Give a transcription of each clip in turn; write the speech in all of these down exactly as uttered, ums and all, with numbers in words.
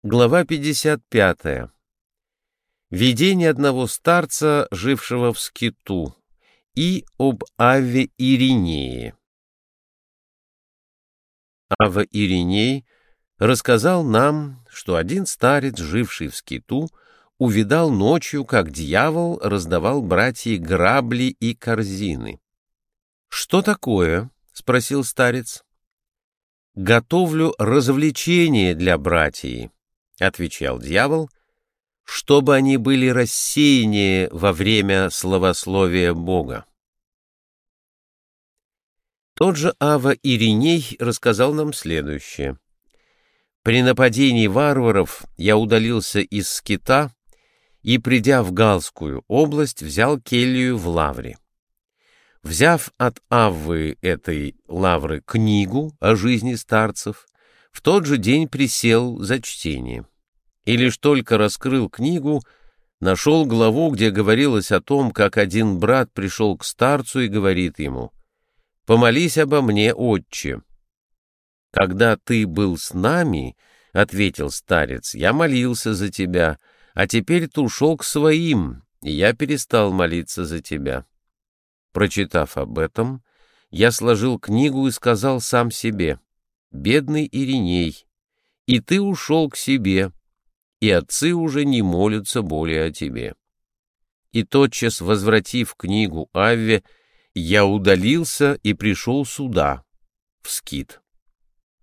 Глава пятьдесят пятая. Видение одного старца, жившего в скиту, и об Авве Иринее. Авва Ириней рассказал нам, что один старец, живший в скиту, увидал ночью, как дьявол раздавал братьям грабли и корзины. «Что такое?» — спросил старец. «Готовлю развлечение для братьев», — отвечал дьявол, — «чтобы они были рассеяннее во время славословия Бога». Тот же Авва Ириней рассказал нам следующее. «При нападении варваров я удалился из скита и, придя в Галскую область, взял келью в Лавре. Взяв от Аввы этой Лавры книгу о жизни старцев, в тот же день присел за чтение. И лишь только раскрыл книгу, нашел главу, где говорилось о том, как один брат пришел к старцу и говорит ему: «Помолись обо мне, отче». «Когда ты был с нами, — ответил старец, — я молился за тебя, а теперь ты ушел к своим, и я перестал молиться за тебя». Прочитав об этом, я сложил книгу и сказал сам себе: «Бедный Ириней, и ты ушел к себе, и отцы уже не молятся более о тебе». И тотчас, возвратив книгу Авве, я удалился и пришел сюда, в скит.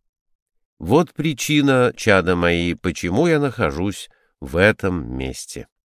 Вот причина, чада мои, почему я нахожусь в этом месте.